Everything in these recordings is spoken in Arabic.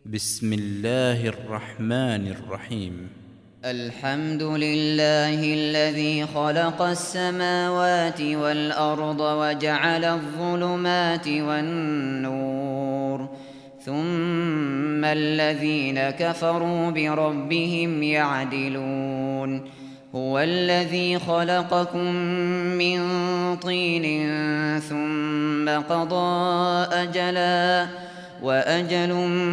بسم الله الرحمن الرحيم. الحمد لله الذي خلق السماوات والأرض وجعل الظلمات والنور، ثم الذين كفروا بربهم يعدلون. هو الذي خلقكم من طين ثم قضى أجلا وأجل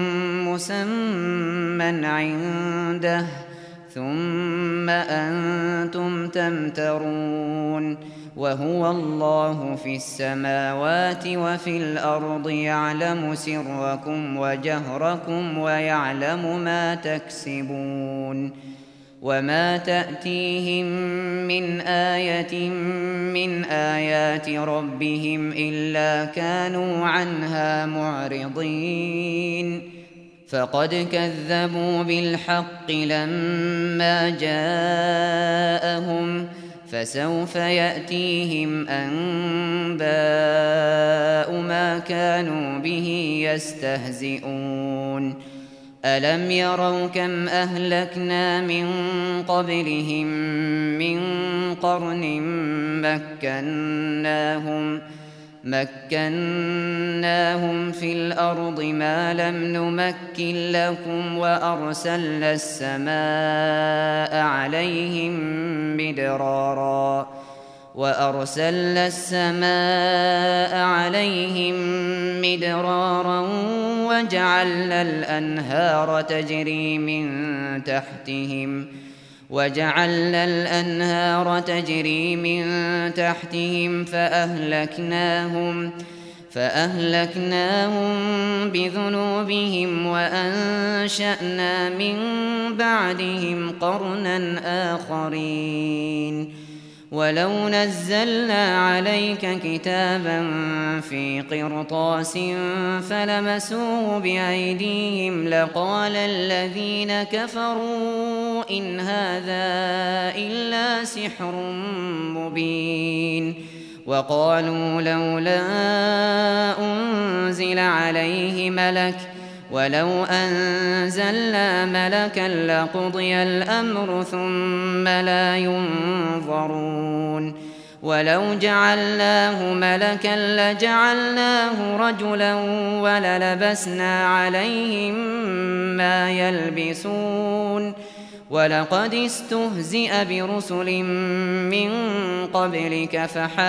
مسمى عنده ثم أنتم تمترون. وهو الله في السماوات وفي الأرض يعلم سركم وجهركم ويعلم ما تكسبون. وما تأتيهم من آية من آيات ربهم إلا كانوا عنها معرضين. فقد كذبوا بالحق لما جاءهم، فسوف يأتيهم أنباء ما كانوا به يستهزئون. ألم يروا كم أهلكنا من قبلهم من قرن مكناهم في الأرض ما لم نمكن لكم، وأرسلنا السماء عليهم مدرارا وجعلنا الأنهار تجري من تحتهم فأهلكناهم بذنوبهم وأنشأنا من بعدهم قرنا آخرين. ولو نزلنا عليك كتابا في قرطاس فلمسوه بأيديهم لقال الذين كفروا إن هذا إلا سحر مبين. وقالوا لولا أنزل عليه ملك، ولو أنزلنا ملكا لقضي الأمر ثم لا ينظرون. ولو جعلناه ملكا لجعلناه رجلا وللبسنا عليهم ما يلبسون. ولقد استهزئ برسل من قبلك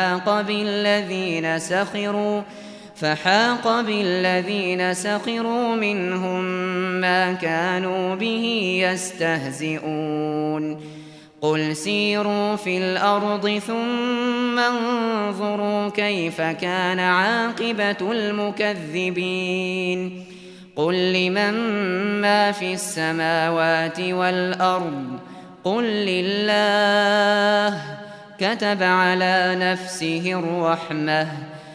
فحاق بالذين سخروا منهم ما كانوا به يستهزئون. قل سيروا في الأرض ثم انظروا كيف كان عاقبة المكذبين. قل لمن ما في السماوات والأرض قل لله. كتب على نفسه الرحمة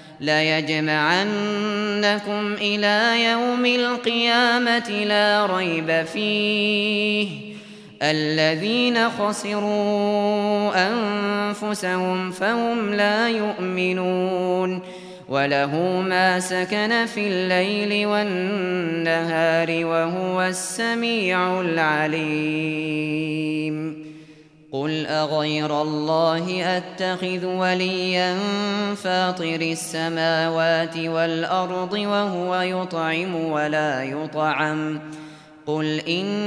ليجمعنكم إلى يوم القيامة لا ريب فيه. الذين خسروا أنفسهم فهم لا يؤمنون. وله ما سكن في الليل والنهار وهو السميع العليم. قل أغير الله أتخذ وليا فاطر السماوات والأرض وهو يطعم ولا يطعم. قل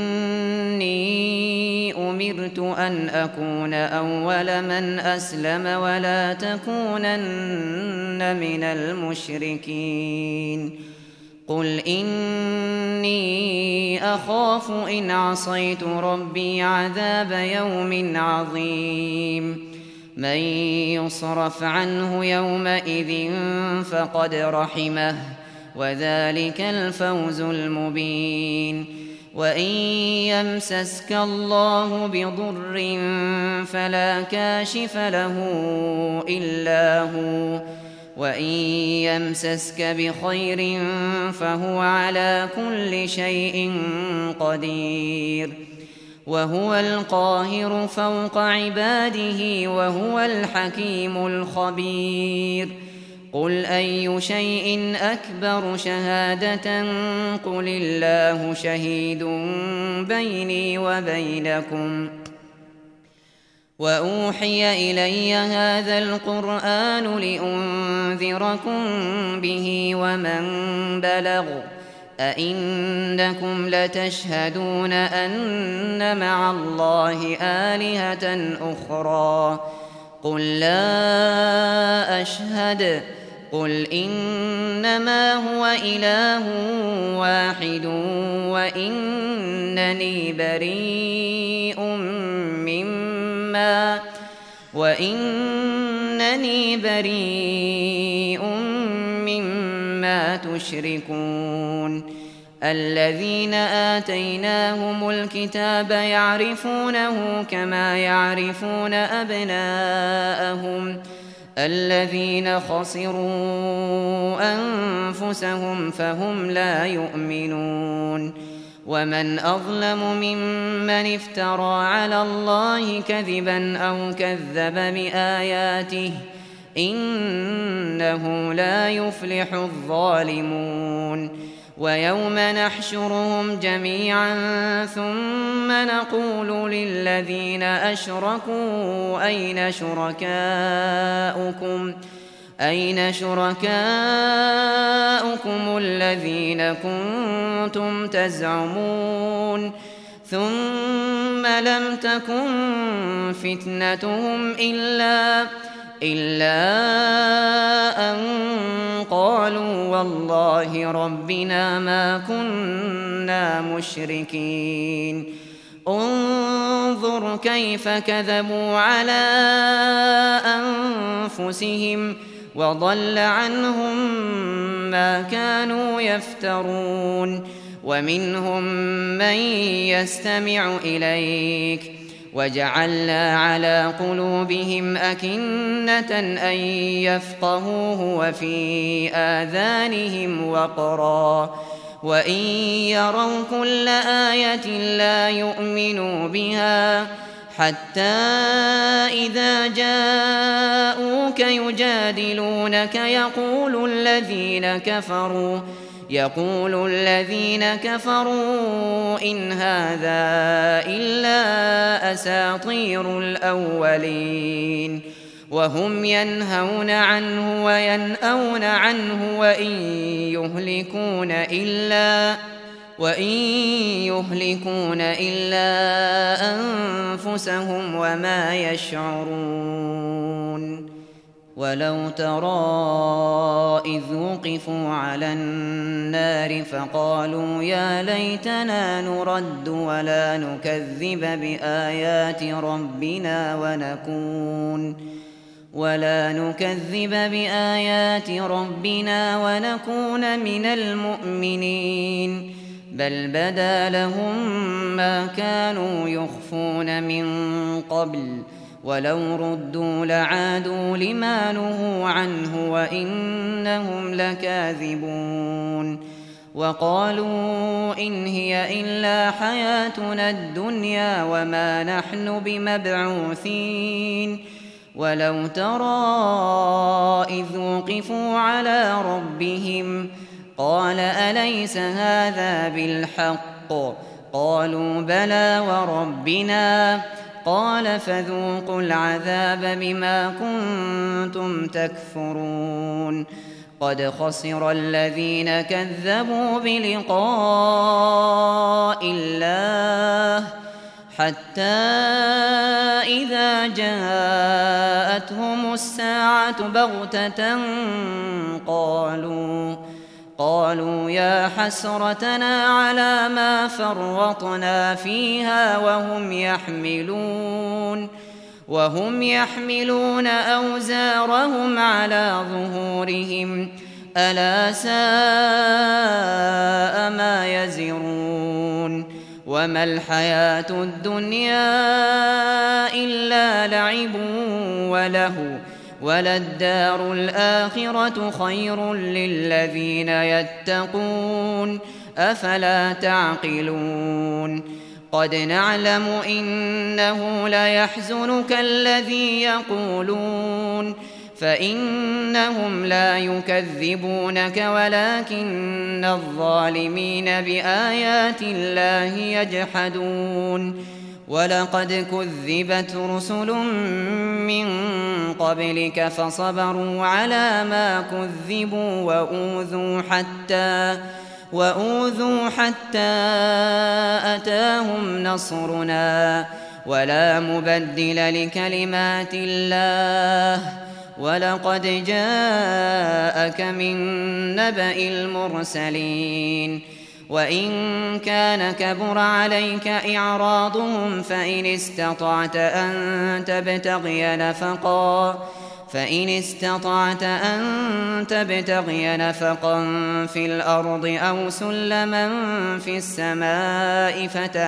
إني أمرت أن أكون أول من أسلم ولا تكونن من المشركين. قل إني أخاف إن عصيت ربي عذاب يوم عظيم. من يصرف عنه يومئذ فقد رحمه وذلك الفوز المبين. وإن يمسسك الله بضر فلا كاشف له إلا هو، وإن يمسسك بخير فهو على كل شيء قدير. وهو القاهر فوق عباده وهو الحكيم الخبير. قل أي شيء أكبر شهادة قل الله شهيد بيني وبينكم وأوحي إلي هذا القرآن لأنذركم به ومن بلغ أئنكم لتشهدون أن مع الله آلهة أخرى قل لا أشهد قل إنما هو إله واحد وإنني بريء مما تشركون الذين آتيناهم الكتاب يعرفونه كما يعرفون أبناءهم الذين خسروا أنفسهم فهم لا يؤمنون ومن أظلم ممن افترى على الله كذبا أو كذب بآياته إنه لا يفلح الظالمون ويوم نحشرهم جميعا ثم نقول للذين أشركوا أين شركاؤكم الذين كنتم تزعمون ثم لم تكن فتنتهم إلا أن قالوا والله ربنا ما كنا مشركين انظر كيف كذبوا على أنفسهم وضل عنهم ما كانوا يفترون ومنهم من يستمع إليك وجعلنا على قلوبهم أكنة أن يفقهوه وفي آذانهم وقرا وإن يروا كل آية لا يؤمنوا بها حتى إذا جاءوك يجادلونك يقول الذين كفروا إن هذا إلا أساطير الأولين وهم ينهون عنه وينأون عنه وإن يهلكون إلا أنفسهم وما يشعرون ولو ترى إذ وقفوا على النار فقالوا يا ليتنا نرد ولا نكذب بآيات ربنا ونكون من المؤمنين بل بدا لهم ما كانوا يخفون من قبل ولو ردوا لعادوا لما نهوا عنه وإنهم لكاذبون وقالوا إن هي إلا حياتنا الدنيا وما نحن بمبعوثين ولو ترى إذ وقفوا على ربهم قال أليس هذا بالحق قالوا بلى وربنا قال فذوقوا العذاب بما كنتم تكفرون قد خسر الذين كذبوا بلقاء الله حتى إذا جاءتهم الساعة بغتة قالوا يا حسرتنا على ما فرطنا فيها وهم يحملون أوزارهم على ظهورهم ألا ساء ما يزرون وما الحياة الدنيا إلا لعب وله وللدار الآخرة خير للذين يتقون أفلا تعقلون قد نعلم إنه ليحزنك الذي يقولون فإنهم لا يكذبونك ولكن الظالمين بآيات الله يجحدون ولقد كذبت رسل من قبلك فصبروا على ما كذبوا وأوذوا حتى أتاهم نصرنا ولا مبدل لكلمات الله ولقد جاءك من نبأ المرسلين وإن كان كبر عليك إعراضهم فإن استطعت أن تبتغي نفقا في الأرض أو سلما في السماء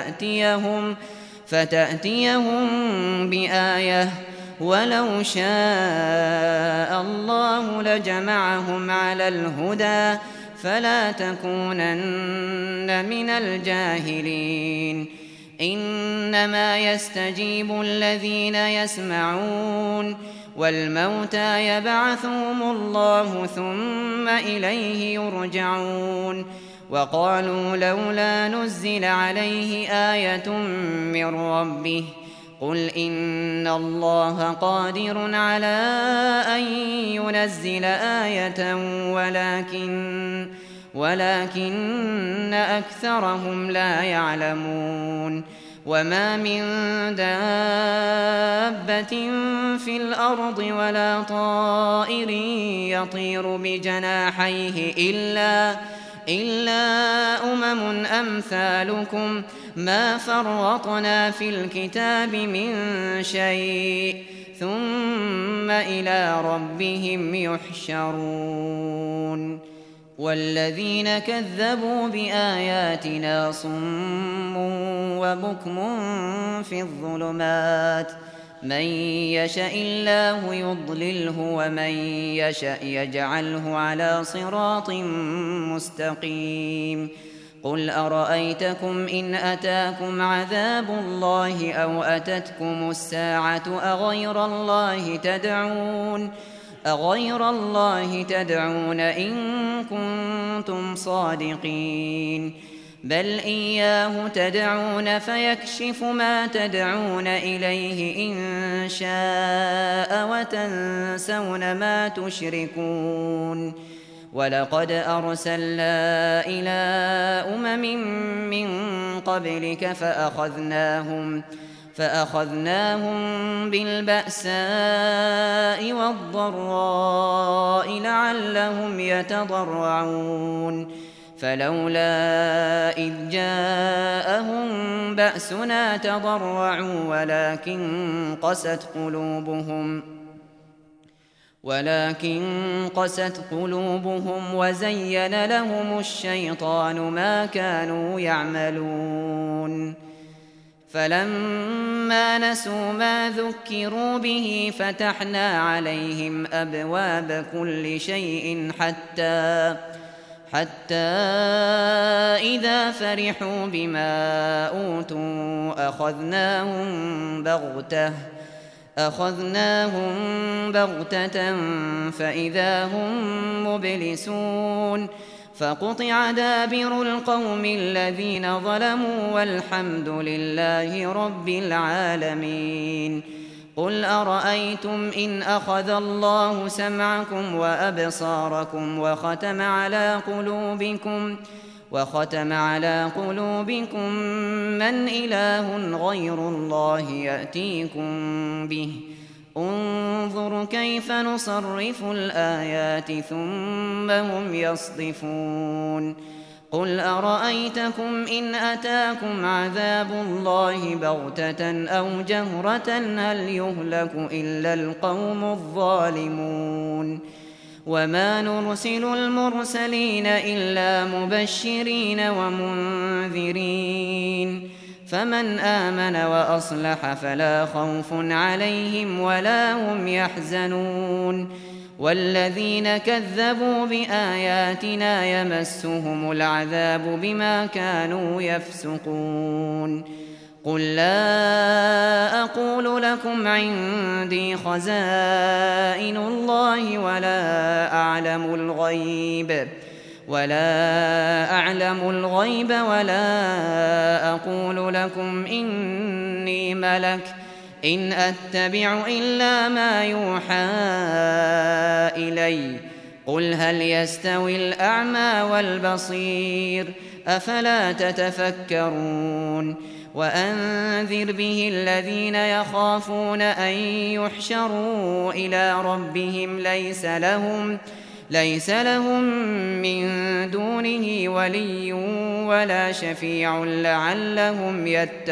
فتأتيهم بآية ولو شاء الله لجمعهم على الهدى فلا تكونن من الجاهلين إنما يستجيب الذين يسمعون والموتى يبعثهم الله ثم إليه يرجعون وقالوا لولا نزل عليه آية من ربه قل إن الله قادر على أن ينزل آية ولكن أكثرهم لا يعلمون وما من دابة في الأرض ولا طائر يطير بجناحيه إلا أمم أمثالكم ما فرطنا في الكتاب من شيء ثم إلى ربهم يحشرون والذين كذبوا بآياتنا صم وبكم في الظلمات من يشاء الله يضلله ومن يشاء يجعله على صراط مستقيم قل أرأيتكم إن أتاكم عذاب الله أو أتتكم الساعة أغير الله تدعون إن كنتم صادقين بل إياه تدعون فيكشف ما تدعون إليه إن شاء وتنسون ما تشركون ولقد أرسلنا إلى أمم من قبلك فأخذناهم بالبأساء والضراء لعلهم يتضرعون فلولا إذ جاءهم بأسنا تضرعوا ولكن قست قلوبهم وزين لهم الشيطان ما كانوا يعملون فلما نسوا ما ذكروا به فتحنا عليهم أبواب كل شيء حتى إذا فرحوا بما أوتوا أخذناهم بغتة فإذا هم مبلسون فقطع دابر القوم الذين ظلموا والحمد لله رب العالمين قل أرأيتم إن أخذ الله سمعكم وأبصاركم وختم على قلوبكم من إله غير الله يأتيكم به انظر كيف نصرف الآيات ثم هم يصدفون قل أرأيتكم إن أتاكم عذاب الله بغتة أو جهرة هل يهلك إلا القوم الظالمون وما نرسل المرسلين إلا مبشرين ومنذرين فمن آمن وأصلح فلا خوف عليهم ولا هم يحزنون والذين كذبوا بآياتنا يمسهم العذاب بما كانوا يفسقون قل لا أقول لكم عندي خزائن الله ولا أعلم الغيب ولا أقول لكم إني ملك إن أتبع إلا ما يوحى إلي قل هل يستوي الأعمى والبصير أفلا تتفكرون وأنذر به الذين يخافون أن يحشروا إلى ربهم ليس لهم من دونه ولي ولا شفيع لعلهم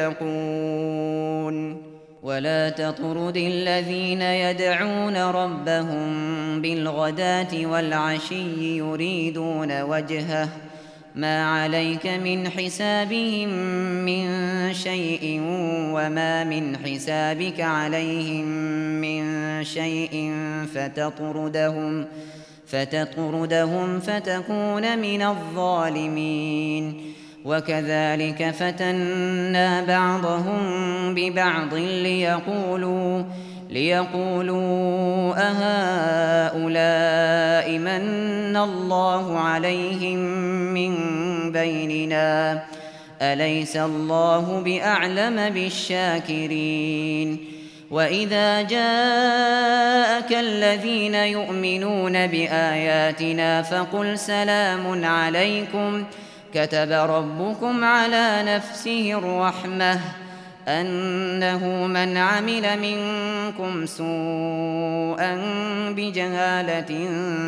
يتقون ولا تطرد الذين يدعون ربهم بالغداة والعشي يريدون وجهه ما عليك من حسابهم من شيء وما من حسابك عليهم من شيء فتطردهم فتكون من الظالمين وكذلك فتنا بعضهم ببعض ليقولوا أهؤلاء من الله عليهم من بيننا أليس الله بأعلم بالشاكرين وإذا جاءك الذين يؤمنون بآياتنا فقل سلام عليكم كتب ربكم على نفسه الرحمة أنه من عمل منكم سوءا بجهالة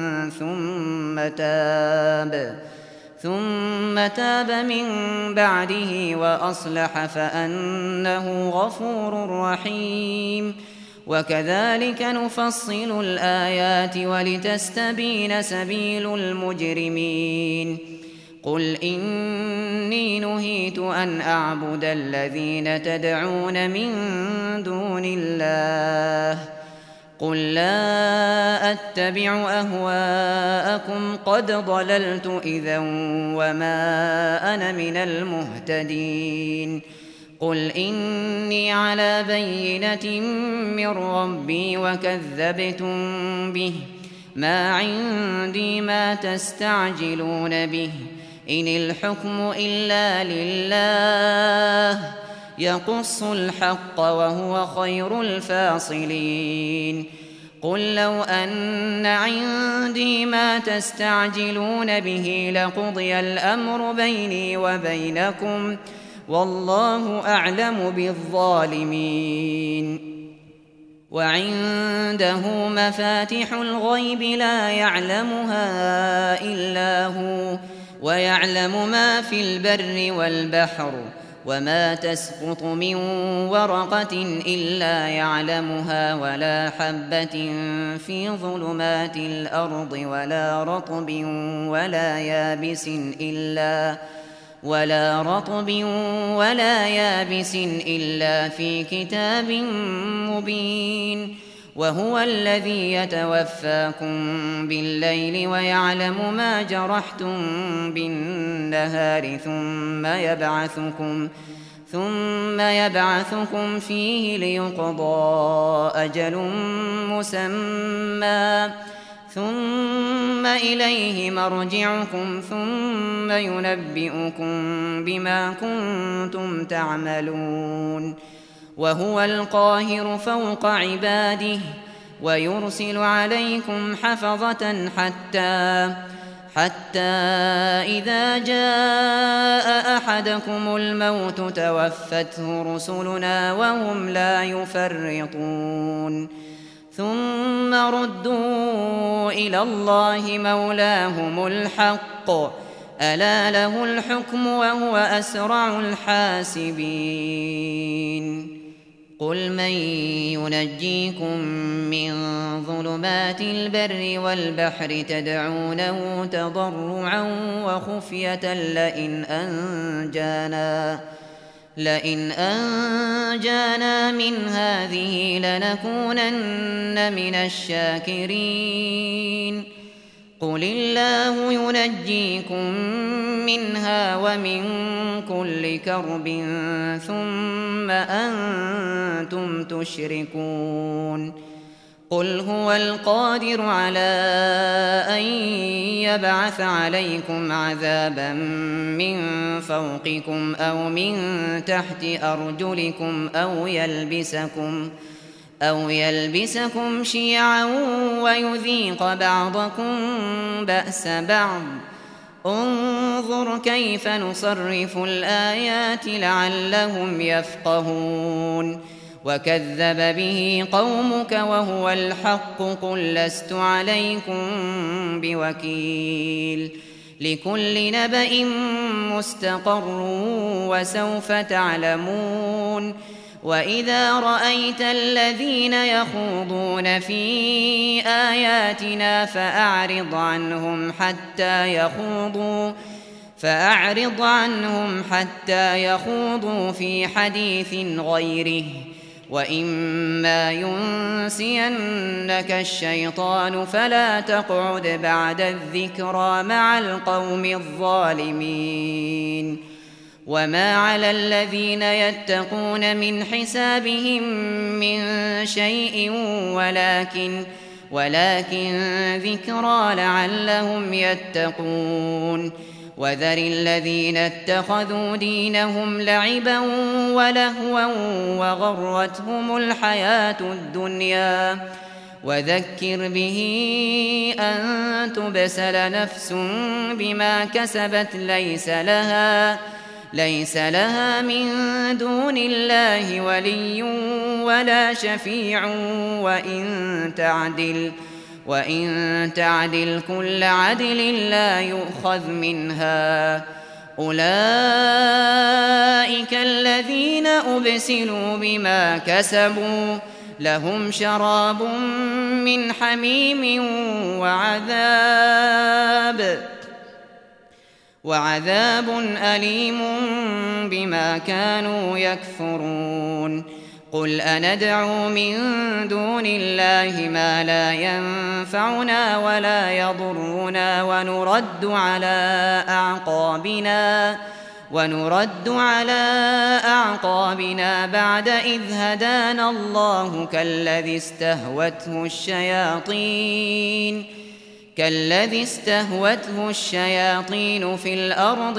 ثم تاب من بعده وأصلح فأنه غفور رحيم وكذلك نفصل الآيات ولتستبين سبيل المجرمين قل إني نهيت أن أعبد الذين تدعون من دون الله قل لا أتبع أهواءكم قد ضللت إذا وما أنا من المهتدين قل إني على بينة من ربي وكذبتم به ما عندي ما تستعجلون به إن الحكم إلا لله يقص الحق وهو خير الفاصلين قل لو أن عندي ما تستعجلون به لقضي الأمر بيني وبينكم والله أعلم بالظالمين وعنده مفاتح الغيب لا يعلمها إلا هو ويعلم ما في البر والبحر وما تسقط من ورقة إلا يعلمها ولا حبة في ظلمات الأرض ولا رطب ولا يابس إلا في كتاب مبين وهو الذي يتوفاكم بالليل ويعلم ما جرحتم بالنهار ثم يبعثكم فيه ليقضى أجل مسمى ثم إليه مرجعكم ثم ينبئكم بما كنتم تعملون وهو القاهر فوق عباده ويرسل عليكم حفظة حتى إذا جاء أحدكم الموت توفته رسلنا وهم لا يفرطون ثم ردوا إلى الله مولاهم الحق ألا له الحكم وهو أسرع الحاسبين قل من ينجيكم من ظلمات البر والبحر تدعونه تضرعا وخفية لئن أنجانا من هذه لنكونن من الشاكرين قل الله ينجيكم منها ومن كل كرب ثم أنتم تشركون قل هو القادر على أن يبعث عليكم عذابا من فوقكم أو من تحت أرجلكم أو يلبسكم شيعا ويذيق بعضكم بأس بعض انظر كيف نصرف الآيات لعلهم يفقهون وكذب به قومك وهو الحق قل لست عليكم بوكيل لكل نبأ مستقر وسوف تعلمون وإذا رأيت الذين يخوضون في آياتنا فأعرض عنهم حتى يخوضوا في حديث غيره وإما ينسينك الشيطان فلا تقعد بعد الذكرى مع القوم الظالمين وما على الذين يتقون من حسابهم من شيء ولكن ذكرى لعلهم يتقون وذر الذين اتخذوا دينهم لعبا ولهوا وغرتهم الحياة الدنيا وذكر به أن تبسل نفس بما كسبت ليس لها من دون الله ولي ولا شفيع وإن تعدل كل عدل لا يؤخذ منها أولئك الذين أبسلوا بما كسبوا لهم شراب من حميم وعذاب أليم بما كانوا يكفرون قل أندعو من دون الله ما لا ينفعنا ولا يضرنا ونرد على أعقابنا بعد إذ هدانا الله كالذي استهوته الشياطين في الأرض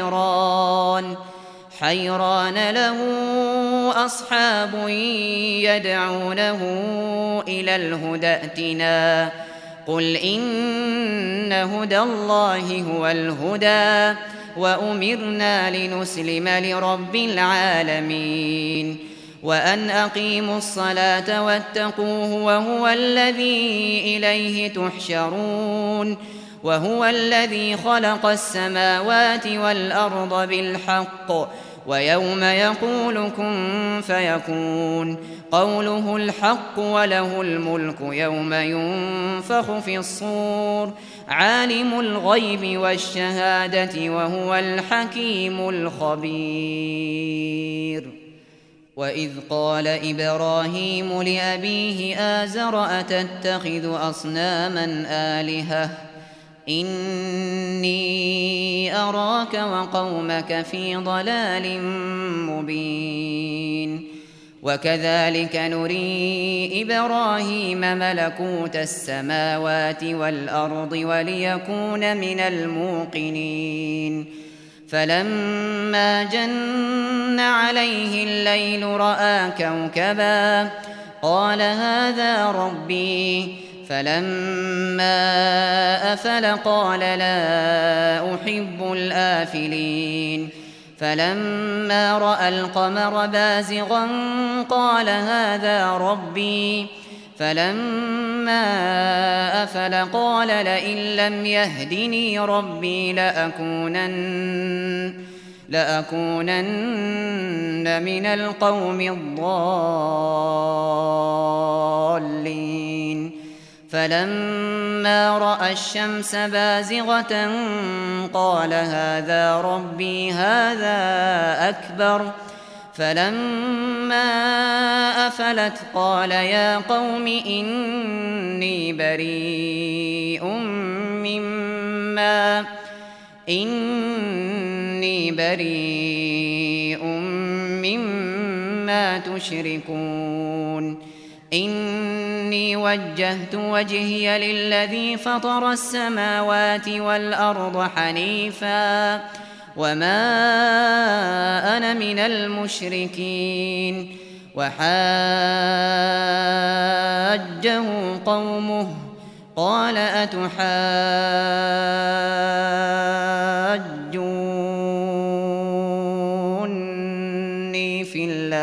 حيران له أصحاب يدعونه إلى الهدى ائتنا قل إن هدى الله هو الهدى وأمرنا لنسلم لرب العالمين وأن أقيموا الصلاة واتقوه وهو الذي إليه تحشرون وهو الذي خلق السماوات والأرض بالحق ويوم يقول كن فيكون قوله الحق وله الملك يوم ينفخ في الصور عالم الغيب والشهادة وهو الحكيم الخبير وإذ قال إبراهيم لأبيه آزر أتتخذ أصناما آلهة إني أراك وقومك في ضلال مبين وكذلك نري إبراهيم ملكوت السماوات والأرض وليكون من الموقنين فلما جن عليه الليل رأى كوكبا قال هذا ربي فلما أفل قال لا أحب الآفلين فلما رأى القمر بازغا قال هذا ربي فلما أفل قال لئن لم يهدني ربي لأكونن من القوم الضالين فلما رأى الشمس بازغة قال هذا ربي هذا أكبر فلما أفلت قال يا قوم إني بريء مما تشركون إني وجهت وجهي للذي فطر السماوات والأرض حنيفا وما أنا من المشركين وحاجه قومه قال أتحاجوني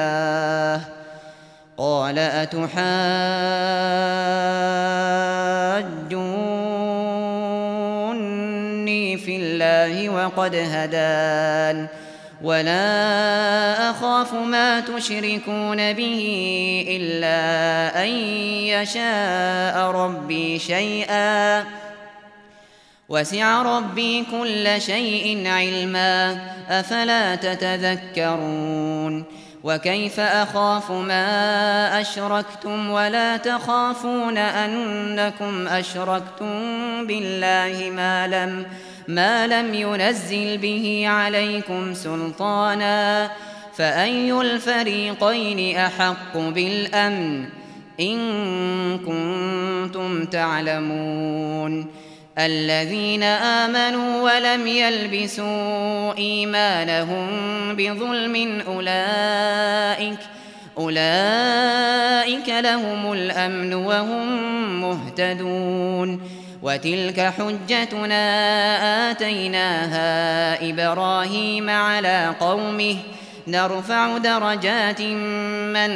في الله وقد هدان ولا أخاف ما تشركون به إلا أن يشاء ربي شيئا وسع ربي كل شيء علما أفلا تتذكرون وكيف أخاف ما أشركتم ولا تخافون أنكم أشركتم بالله ما لم ينزل به عليكم سلطانا فأي الفريقين أحق بالأمن إن كنتم تعلمون الذين آمنوا ولم يلبسوا إيمانهم بظلم أولئك لهم الأمن وهم مهتدون وتلك حجتنا آتيناها إبراهيم على قومه نرفع درجات من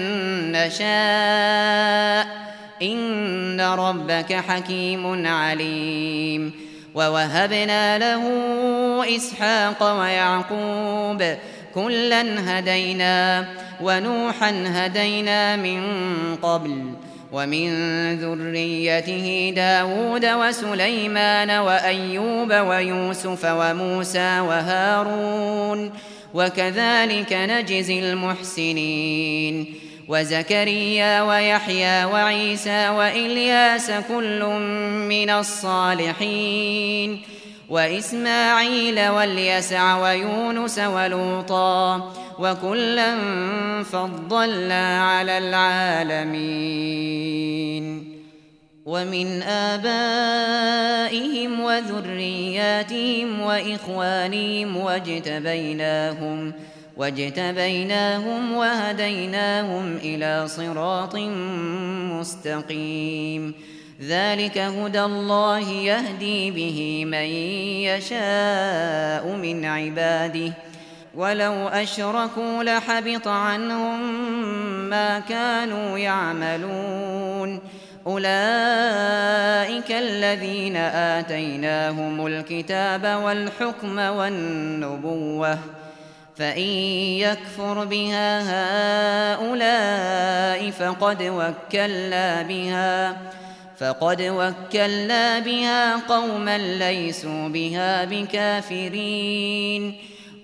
نشاء إن ربك حكيم عليم ووهبنا له إسحاق ويعقوب كلا هدينا ونوحا هدينا من قبل ومن ذريته داود وسليمان وأيوب ويوسف وموسى وهارون وكذلك نجزي المحسنين وزكريا ويحيى وعيسى وإلياس كل من الصالحين وإسماعيل واليسع ويونس ولوطا وكلا فضلنا على العالمين ومن آبائهم وذرياتهم وإخوانهم واجتبيناهم وهديناهم إلى صراط مستقيم ذلك هدى الله يهدي به من يشاء من عباده ولو أشركوا لحبط عنهم ما كانوا يعملون أولئك الذين آتيناهم الكتاب والحكم والنبوة فإن يكفر بها هؤلاء فقد وكلنا بها قوما ليسوا بها بكافرين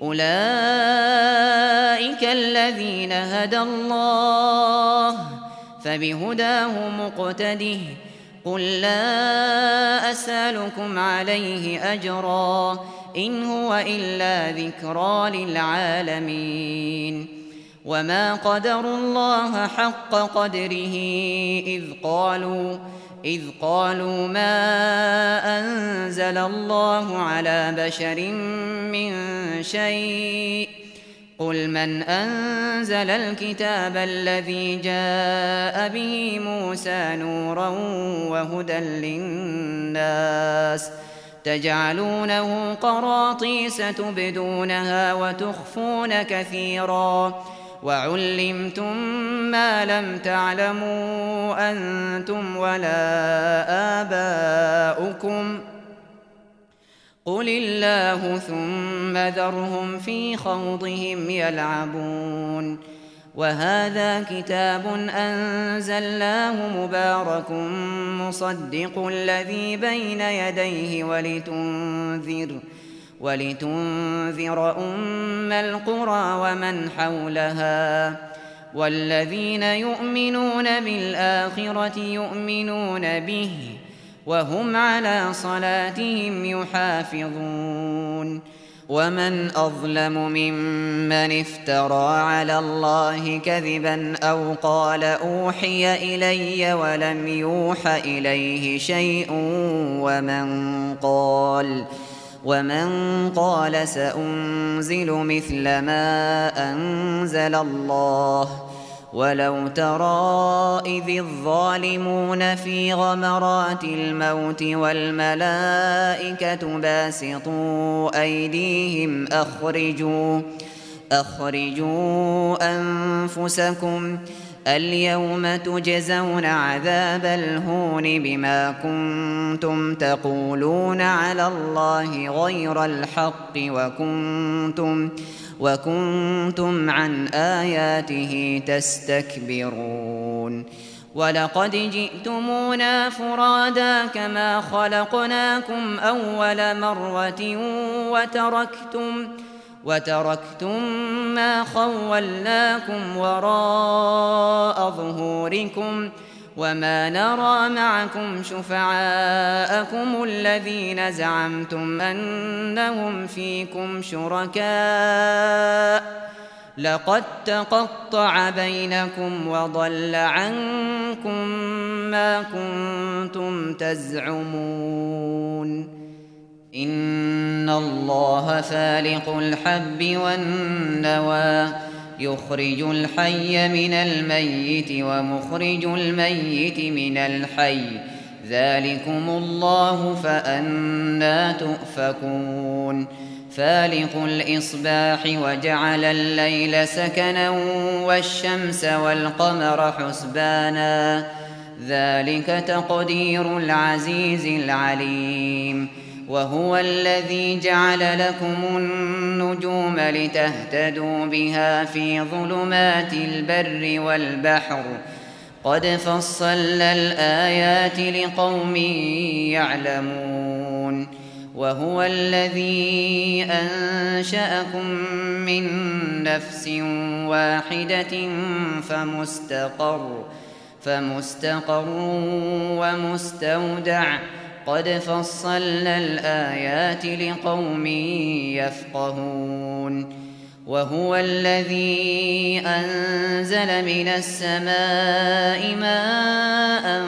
أولئك الذين هدى الله فبهداه مقتده قل لا أسألكم عليه أجرا إن هو إلا ذكرى للعالمين وما قدروا الله حق قدره إذ قالوا ما أنزل الله على بشر من شيء قل من أنزل الكتاب الذي جاء به موسى نورا وهدى للناس تجعلونه قراطيس تبدونها وتخفون كثيرا وعلمتم ما لم تعلموا أنتم ولا آباؤكم قل الله ثم ذرهم في خوضهم يلعبون وهذا كتاب أنزلناه مبارك مصدق الذي بين يديه ولتنذر أم القرى ومن حولها والذين يؤمنون بالآخرة يؤمنون به وهم على صلاتهم يحافظون ومن أظلم ممن افترى على الله كذبا أو قال أوحي إلي ولم يوح إليه شيء ومن قال سأنزل مثل ما أنزل الله ولو ترى إذ الظالمون في غمرات الموت والملائكة باسطوا أيديهم أخرجوا أنفسكم اليوم تجزون عذاب الهون بما كنتم تقولون على الله غير الحق وكنتم عن آياته تستكبرون ولقد جئتمونا فرادا كما خلقناكم أول مرة وتركتم ما خولناكم وراء ظهوركم وما نرى معكم شفعاءكم الذين زعمتم أنهم فيكم شركاء لقد تقطع بينكم وضل عنكم ما كنتم تزعمون إن الله فالق الحب والنوى يخرج الحي من الميت ومخرج الميت من الحي ذلكم الله فأنى تؤفكون فالق الإصباح وجعل الليل سكنا والشمس والقمر حسبانا ذلك تقدير العزيز العليم وهو الذي جعل لكم النجوم لتهتدوا بها في ظلمات البر والبحر قد فصلنا الآيات لقوم يعلمون وهو الذي أنشأكم من نفس واحدة فمستقر ومستودع قد فصلنا الآيات لقوم يفقهون وهو الذي أنزل من السماء ماء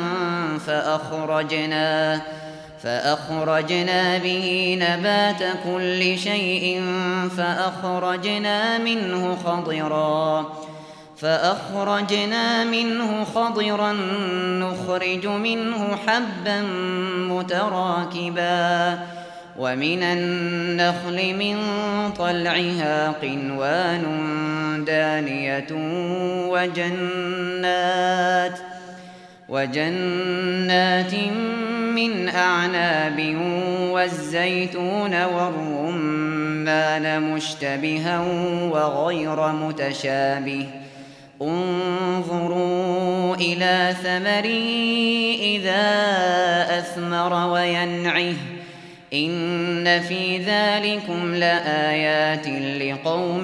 فأخرجنا به نبات كل شيء فأخرجنا منه خضرا نخرج منه حبا متراكبا ومن النخل من طلعها قنوان دانية وجنات من أعناب والزيتون والرمان مشتبها وغير متشابه انظروا إلى ثمره إذا أثمر وينعه إن في ذلكم لآيات لقوم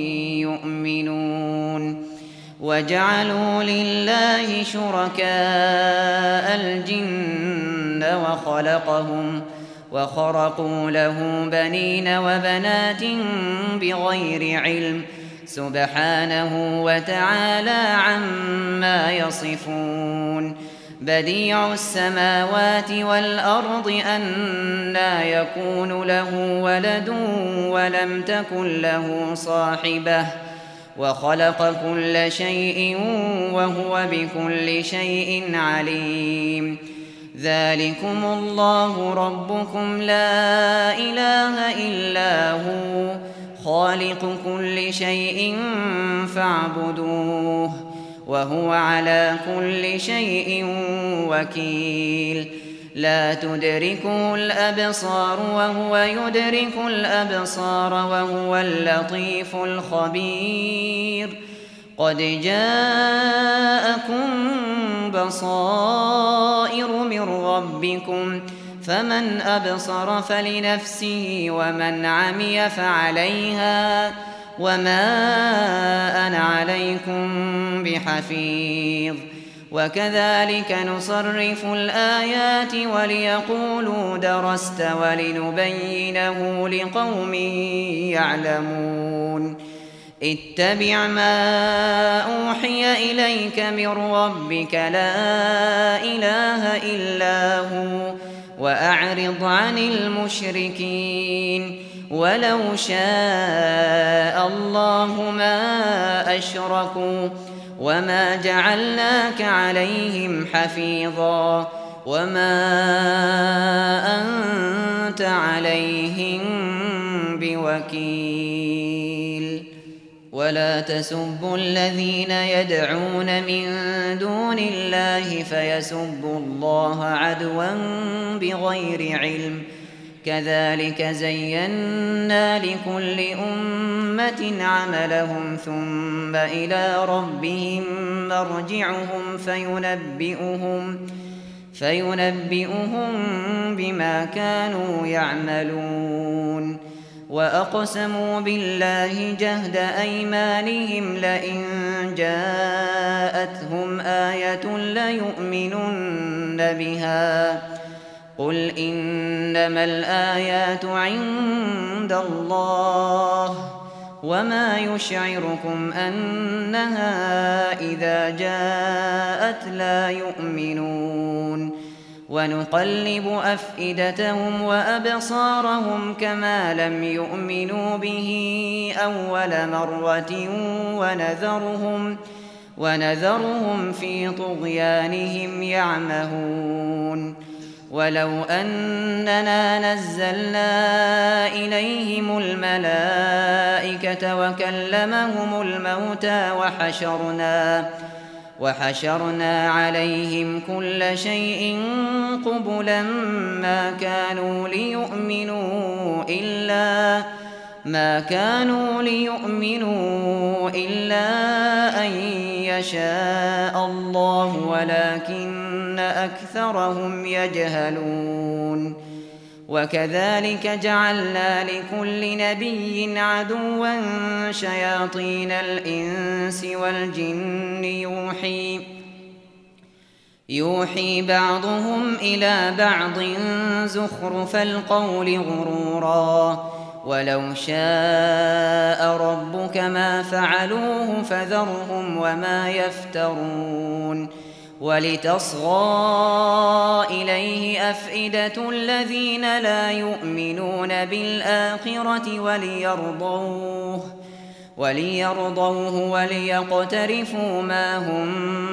يؤمنون وجعلوا لله شركاء الجن وخرقوا له بنين وبنات بغير علم سبحانه وتعالى عما يصفون بديع السماوات والأرض أنى يكون له ولد ولم تكن له صاحبة وخلق كل شيء وهو بكل شيء عليم ذلكم الله ربكم لا إله إلا هو خالق كل شيء فاعبدوه وهو على كل شيء وكيل لا تدركه الأبصار وهو يدرك الأبصار وهو اللطيف الخبير قد جاءكم بصائر من ربكم فمن أبصر فلنفسه ومن عمي فعليها وما أنا عليكم بحفيظ وكذلك نصرف الآيات وليقولوا درست ولنبينه لقوم يعلمون اتبع ما أوحي إليك من ربك لا إله إلا هو وأعرض عن المشركين ولو شاء الله ما أشركوا وما جعلناك عليهم حفيظا وما أنت عليهم بوكيل ولا تسبوا الذين يدعون من دون الله فيسبوا الله عدوا بغير علم كذلك زينا لكل أمة عملهم ثم إلى ربهم مرجعهم فينبئهم بما كانوا يعملون وأقسموا بالله جهد أيمانهم لئن جاءتهم آية ليؤمنن بها قل إنما الآيات عند الله وما يشعركم أنها إذا جاءت لا يؤمنون ونقلب أفئدتهم وأبصارهم كما لم يؤمنوا به أول مرة ونذرهم في طغيانهم يعمهون ولو أننا نزلنا إليهم الملائكة وكلمهم الموتى وحشرنا عليهم كل شيء قبلا ما كانوا ليؤمنوا إلا أن يشاء الله ولكن أكثرهم يجهلون وكذلك جعلنا لكل نبي عدوا شياطين الإنس والجن يوحي بعضهم إلى بعض زخرف القول غرورا ولو شاء ربك ما فعلوه فذرهم وما يفترون ولتصغى إليه أفئدة الذين لا يؤمنون بالآخرة وليرضوه وليقترفوا ما هم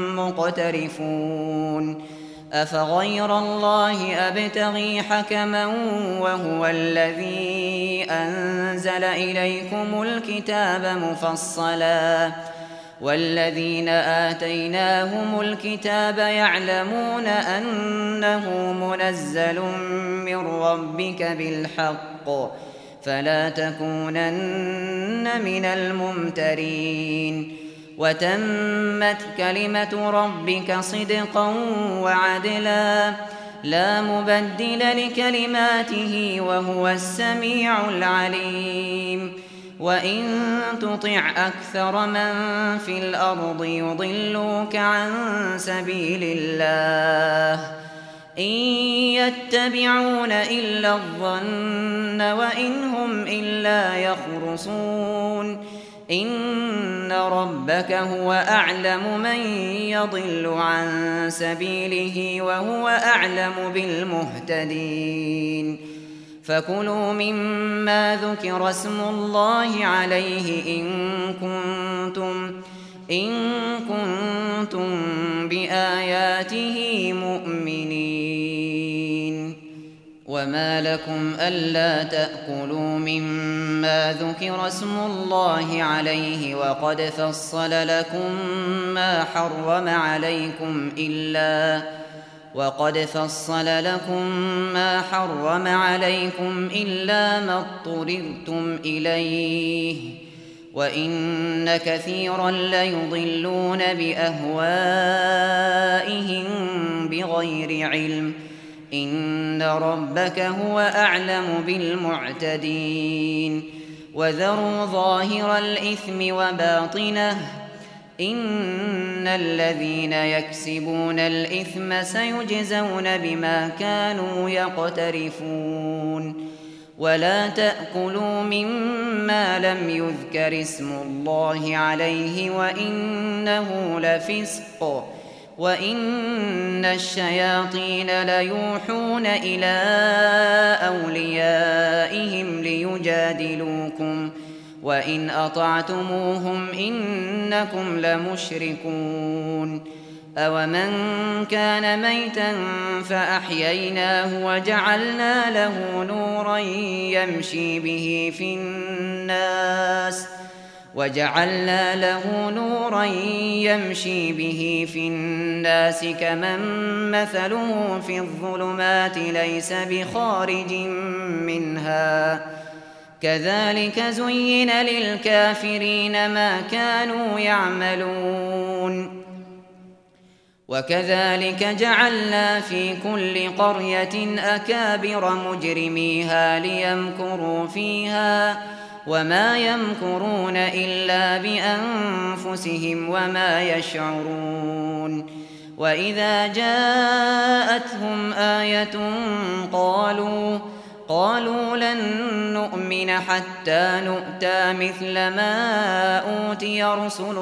مقترفون أفغير الله أبتغي حكما وهو الذي أنزل إليكم الكتاب مفصلا والذين آتيناهم الكتاب يعلمون أنه منزل من ربك بالحق فلا تكونن من الممترين وتمت كلمة ربك صدقا وعدلا لا مبدل لكلماته وهو السميع العليم وإن تطع أكثر من في الأرض يضلوك عن سبيل الله إن يتبعون إلا الظن وإن هم إلا يخرصون إن ربك هو أعلم من يضل عن سبيله وهو أعلم بالمهتدين فكلوا مما ذكر اسم الله عليه إن كنتم بآياته مؤمنين وما لكم ألا تأكلوا مما ذكر اسم الله عليه وقد فصل لكم ما حرم عليكم إلا ما اضطررتم إليه وإن كثيرا ليضلون بأهوائهم بغير علم إن ربك هو أعلم بالمعتدين وذروا ظاهر الإثم وباطنه إن الذين يكسبون الإثم سيجزون بما كانوا يقترفون ولا تأكلوا مما لم يذكر اسم الله عليه وإنه لفسق وإن الشياطين ليوحون إلى أوليائهم ليجادلوكم وإن أطعتموهم إنكم لمشركون أومن كان ميتا فأحييناه وجعلنا له نورا يمشي به في الناس كمن مثله في الظلمات ليس بخارج منها كذلك زين للكافرين ما كانوا يعملون وكذلك جعلنا في كل قرية أكابر مجرميها ليمكروا فيها وما يمكرون إلا بأنفسهم وما يشعرون وإذا جاءتهم آية قالوا لن نؤمن حتى نؤتى مثل ما أوتي رسل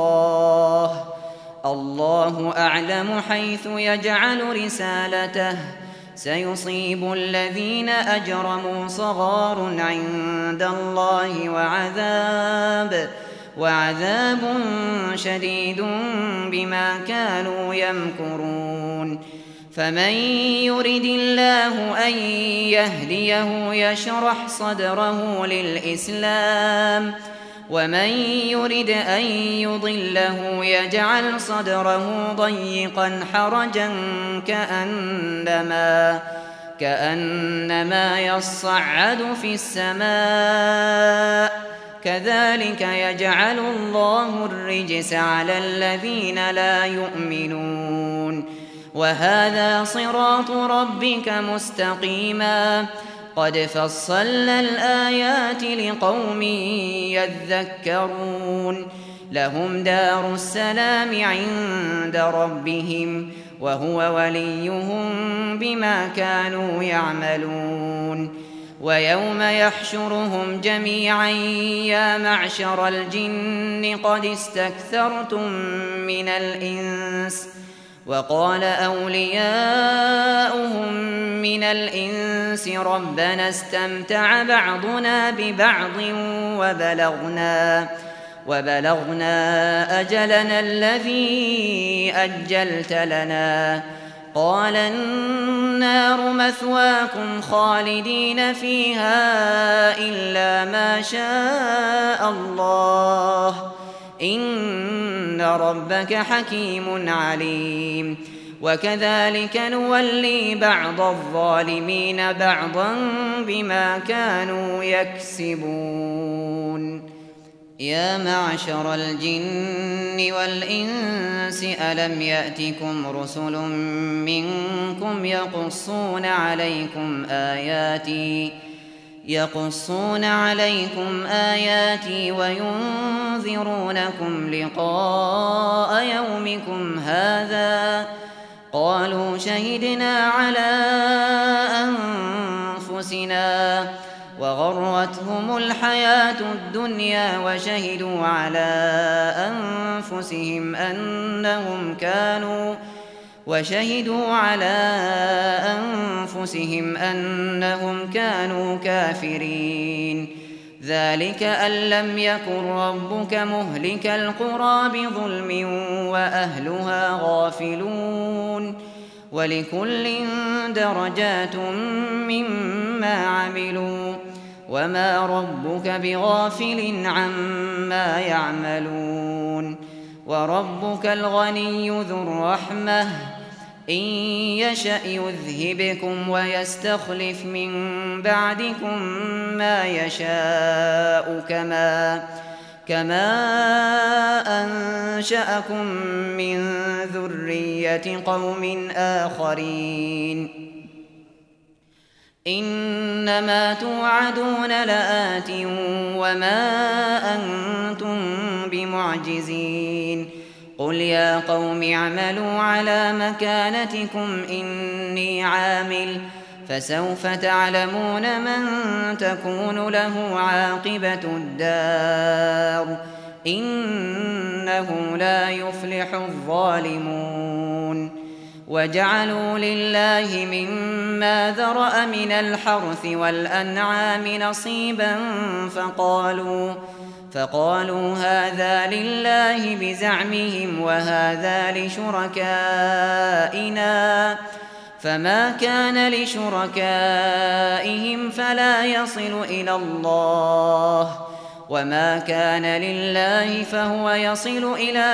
الله أعلم حيث يجعل رسالته سيصيب الذين أجرموا صغار عند الله وعذاب شديد بما كانوا يمكرون فمن يرد الله أن يهديه يشرح صدره للإسلام ومن يرد أن يضله يجعل صدره ضيقا حرجا كأنما يصعد في السماء كذلك يجعل الله الرجس على الذين لا يؤمنون وهذا صراط ربك مستقيما قد فصلنا الآيات لقوم يذكرون لهم دار السلام عند ربهم وهو وليهم بما كانوا يعملون ويوم يحشرهم جميعا يا معشر الجن قد استكثرتم من الإنس وقال أولياؤهم من الإنس ربنا استمتع بعضنا ببعض وبلغنا أجلنا الذي أجلت لنا قال النار مثواكم خالدين فيها إلا ما شاء الله إن ربك حكيم عليم وكذلك نولي بعض الظالمين بعضا بما كانوا يكسبون يا معشر الجن والإنس ألم يأتكم رسل منكم يقصون عليكم آياتي وينذرونكم لقاء يومكم هذا قالوا شهدنا على أنفسنا وغرتهم الحياة الدنيا وشهدوا على أنفسهم أنهم كانوا كافرين ذلك أن لم يكن ربك مهلك القرى بظلم وأهلها غافلون ولكل درجات مما عملوا وما ربك بغافل عما يعملون وربك الغني ذو الرحمة إن يشأ يذهبكم ويستخلف من بعدكم ما يشاء كما أنشأكم من ذرية قوم آخرين إنما توعدون لآت وما أنتم بمعجزين قل يا قوم اعملوا على مكانتكم إني عامل فسوف تعلمون من تكون له عاقبة الدار إنه لا يفلح الظالمون وجعلوا لله مما ذرأ من الحرث والأنعام نصيبا فقالوا هذا لله بزعمهم وهذا لشركائنا فما كان لشركائهم فلا يصل إلى الله وما كان لله فهو يصل إلى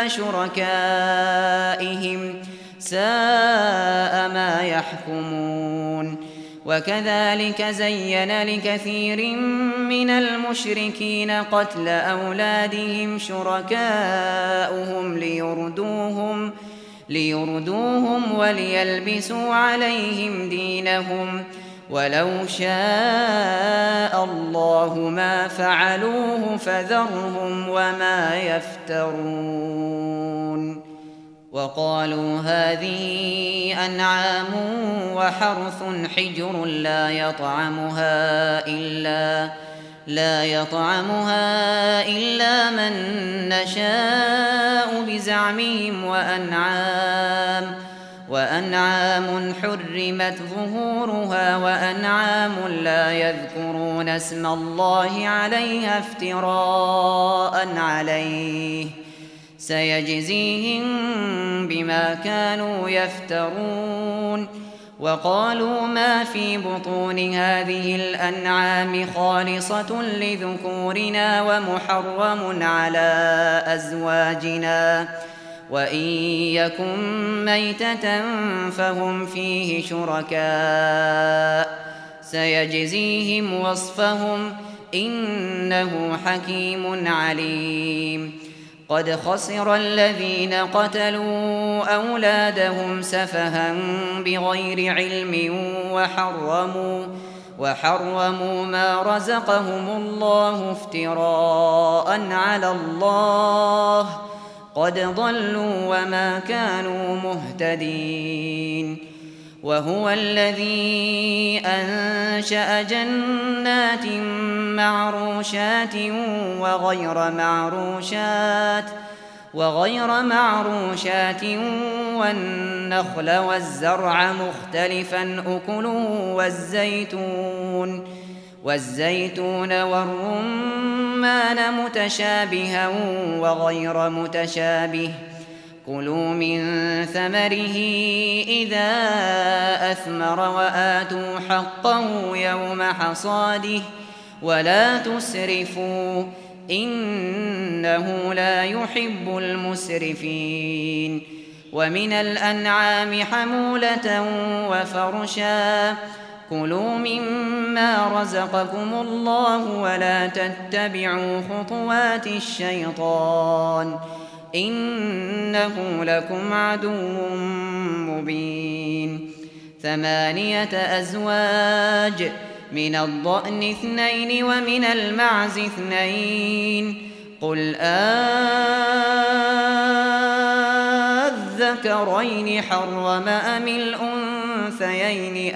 شركائهم ساء ما يحكمون وكذلك زين لكثير من المشركين قتل أولادهم شركاؤهم ليردوهم وليلبسوا عليهم دينهم ولو شاء الله ما فعلوه فذرهم وما يفترون وقالوا هذه أنعام وحرث حجر لا يطعمها إلا من نشاء بزعمهم وأنعام حرمت ظهورها وأنعام لا يذكرون اسم الله عليها افتراء عليه سيجزيهم بما كانوا يفترون وقالوا ما في بطون هذه الأنعام خالصة لذكورنا ومحرم على أزواجنا وإن يكن ميتة فهم فيه شركاء سيجزيهم وصفهم إنه حكيم عليم قد خسر الذين قتلوا أولادهم سفها بغير علم وحرموا ما رزقهم الله افتراء على الله قد ضلوا وما كانوا مهتدين وهو الذي أنشأ جنات معروشات وغير معروشات والنخل والزرع مختلفا أكله والزيتون والرمان متشابها وغير متشابه كلوا من ثمره إذا أثمر وآتوا حقه يوم حصاده ولا تسرفوا إنه لا يحب المسرفين ومن الأنعام حمولة وفرشا كلوا مما رزقكم الله ولا تتبعوا خطوات الشيطان إنه لكم عدو مبين 8 أزواج من الضأن 2 ومن المعز 2 قل أذكرين حرم أم الأنثيين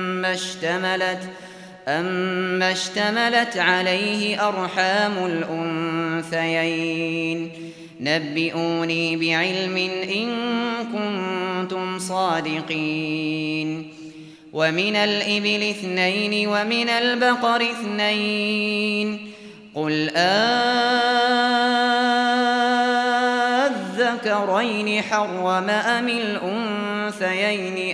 أما اشتملت عليه أرحام الأنثيين نبئوني بعلم إن كنتم صادقين ومن الإبل 2 ومن البقر 2 قل أذكرين حرم أم الأنثيين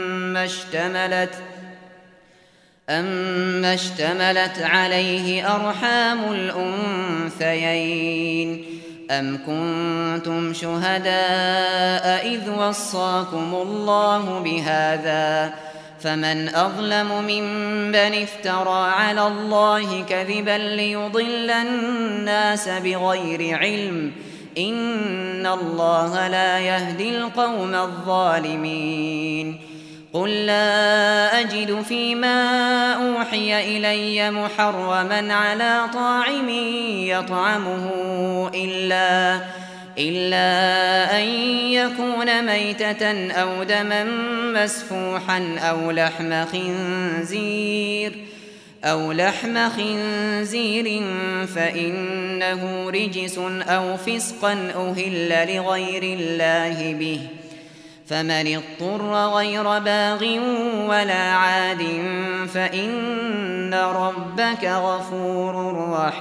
أما اشتملت عليه أرحام الأنثيين أم كنتم شهداء إذ وصاكم الله بهذا فمن أظلم ممن افترى على الله كذبا ليضل الناس بغير علم إن الله لا يهدي القوم الظالمين قل لا أجد فيما أوحي إلي محرما على طاعم يطعمه إلا أن يكون ميتة أو دما مسفوحا أو لحم خنزير فإنه رجس أو فسقا أهل لغير الله به، فمن اضطر غير باغ ولا عاد فإن ربك غفور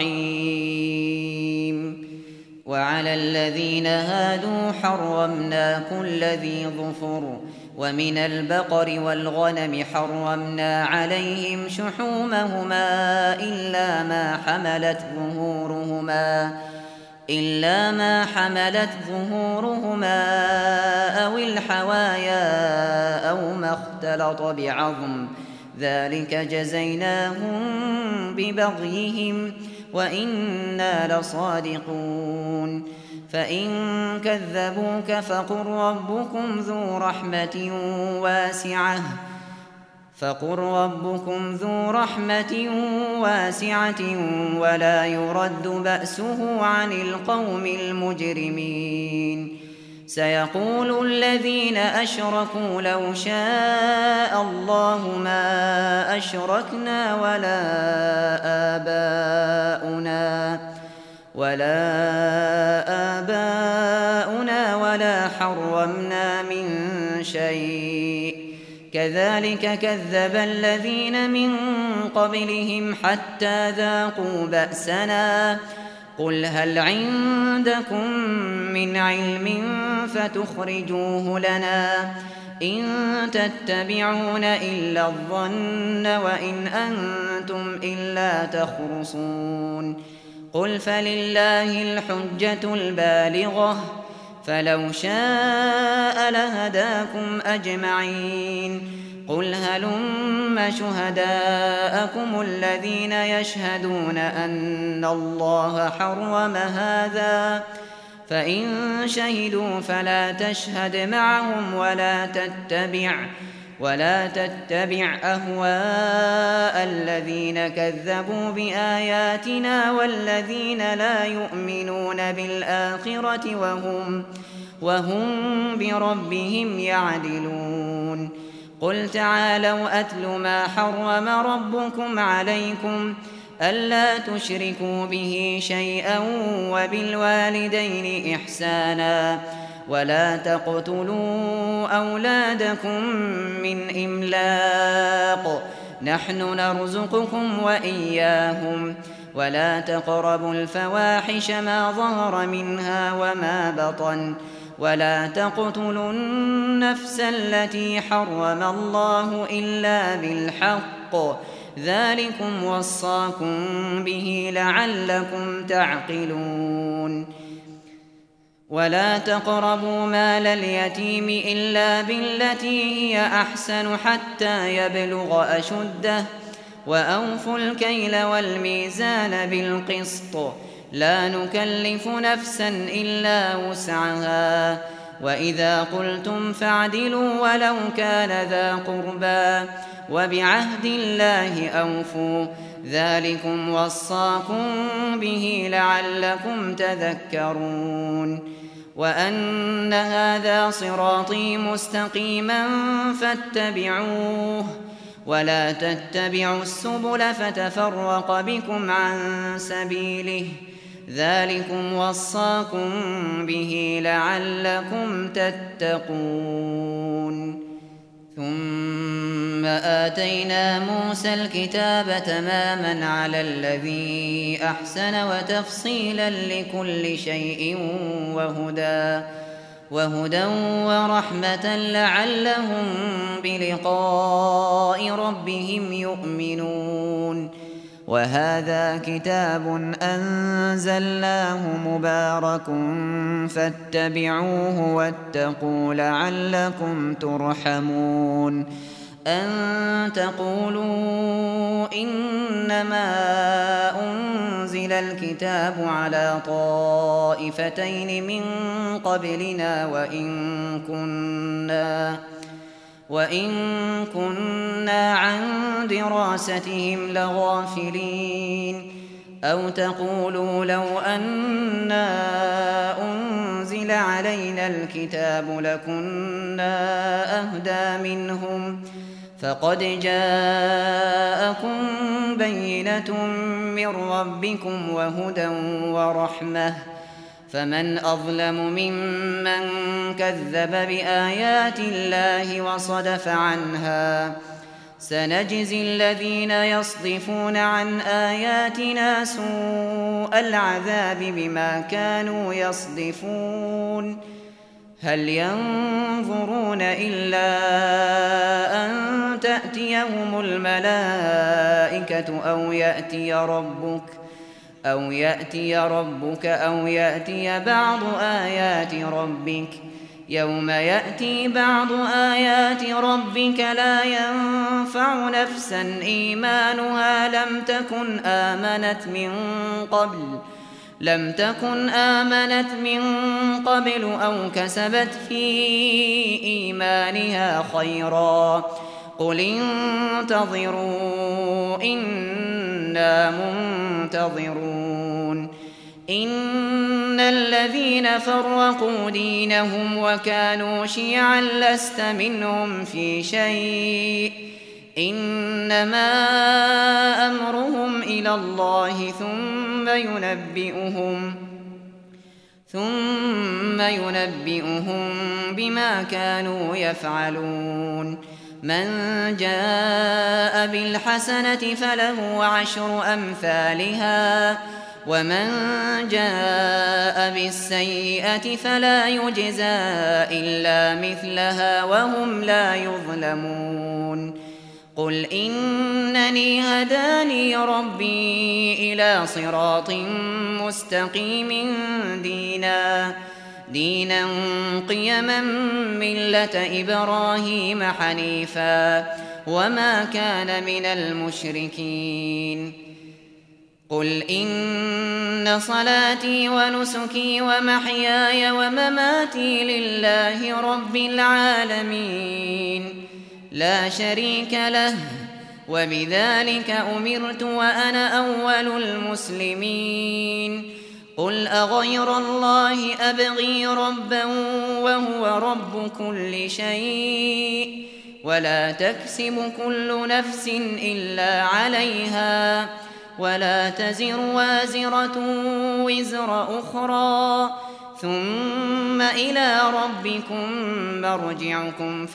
رحيم. وعلى الذين هادوا حرمنا كل ذي ظفر، ومن البقر والغنم حرمنا عليهم شحومهما إلا ما حملت ظهورهما أو الحوايا أو ما اختلط بعظم، ذلك جزيناهم ببغيهم وإنا لصادقون. فإن كذبوك فقل ربكم ذو رحمة واسعة ولا يرد بأسه عن القوم المجرمين. سيقول الذين أشركوا لو شاء الله ما أشركنا ولا آباؤنا ولا حرمنا من شيء، كذلك كذب الذين من قبلهم حتى ذاقوا بأسنا. قل هل عندكم من علم فتخرجوه لنا؟ إن تتبعون إلا الظن وإن أنتم إلا تخرصون. قل فلله الحجة البالغة، فلو شاء لهداكم أجمعين. قل هلم شهداءكم الذين يشهدون أن الله حرم هذا، فإن شهدوا فلا تشهد معهم ولا تتبع أهواء الذين كذبوا بآياتنا والذين لا يؤمنون بالآخرة وهم بربهم يعدلون. قل تعالوا أتل ما حرم ربكم عليكم ألا تشركوا به شيئا وبالوالدين إحسانا ولا تقتلوا أولادكم من إملاق، نحن نرزقكم وإياهم، ولا تقربوا الفواحش ما ظهر منها وما بطن، ولا تقتلوا النفس التي حرم الله إلا بالحق، ذلكم وصاكم به لعلكم تعقلون. ولا تقربوا مال اليتيم إلا بالتي هي أحسن حتى يبلغ أشده، وأوفوا الكيل والميزان بالقسط، لا نكلف نفسا إلا وسعها، وإذا قلتم فاعدلوا ولو كان ذا قربى، وبعهد الله أوفوا، ذلكم وصاكم به لعلكم تذكرون. وأن هذا صراطي مستقيما فاتبعوه، ولا تتبعوا السبل فتفرق بكم عن سبيله، ذلكم وصاكم به لعلكم تتقون. ثم آتينا موسى الكتاب تماما على الذي أحسن وتفصيلا لكل شيء وهدى ورحمة لعلهم بلقاء ربهم يؤمنون. وهذا كتاب أنزلناه مبارك فاتبعوه واتقوا لعلكم ترحمون. أن تقولوا إنما أنزل الكتاب على طائفتين من قبلنا وإن كنا عن دراستهم لغافلين أو تقولوا لو أنا أنزل علينا الكتاب لكنا أهدى منهم فقد جاءكم بينة من ربكم وهدى ورحمة فمن أظلم ممن كذب بآيات الله وصدف عنها سنجزي الذين يصدفون عن آياتنا سوء العذاب بما كانوا يصدفون هل ينظرون إلا أن تأتيهم الملائكة أو يأتي ربك أو يأتي بعض آيات ربك يوم يأتي بعض آيات ربك لا ينفع نفسا إيمانها لم تكن آمنت من قبل أو كسبت في إيمانها خيرا قل انتظروا إنا منتظرون إن الذين فرقوا دينهم وكانوا شيعا لست منهم في شيء إنما أمرهم إلى الله ثم ينبئهم بما كانوا يفعلون من جاء بالحسنة فله 10 أمثالها ومن جاء بالسيئة فلا يجزى إلا مثلها وهم لا يظلمون قل إنني هداني ربي إلى صراط مستقيم دينا قيما ملة إبراهيم حنيفا وما كان من المشركين قل إن صلاتي ونسكي ومحياي ومماتي لله رب العالمين لا شريك له وبذلك أمرت وأنا أول المسلمين قل أغير الله أبغي ربا وهو رب كل شيء ولا تكسب كل نفس إلا عليها ولا تزر وازرة وزر أخرى ثم إلى ربكم مرجعكم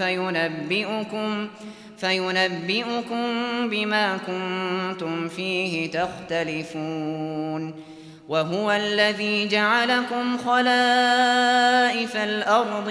فينبئكم بما كنتم فيه تختلفون وهو الذي جعلكم خلائف الأرض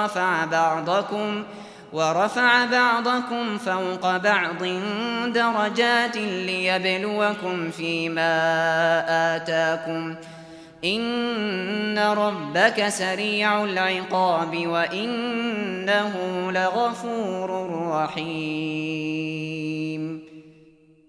ورفع بعضكم فوق بعض درجات ليبلوكم فيما آتاكم إن ربك سريع العقاب وإنه لغفور رحيم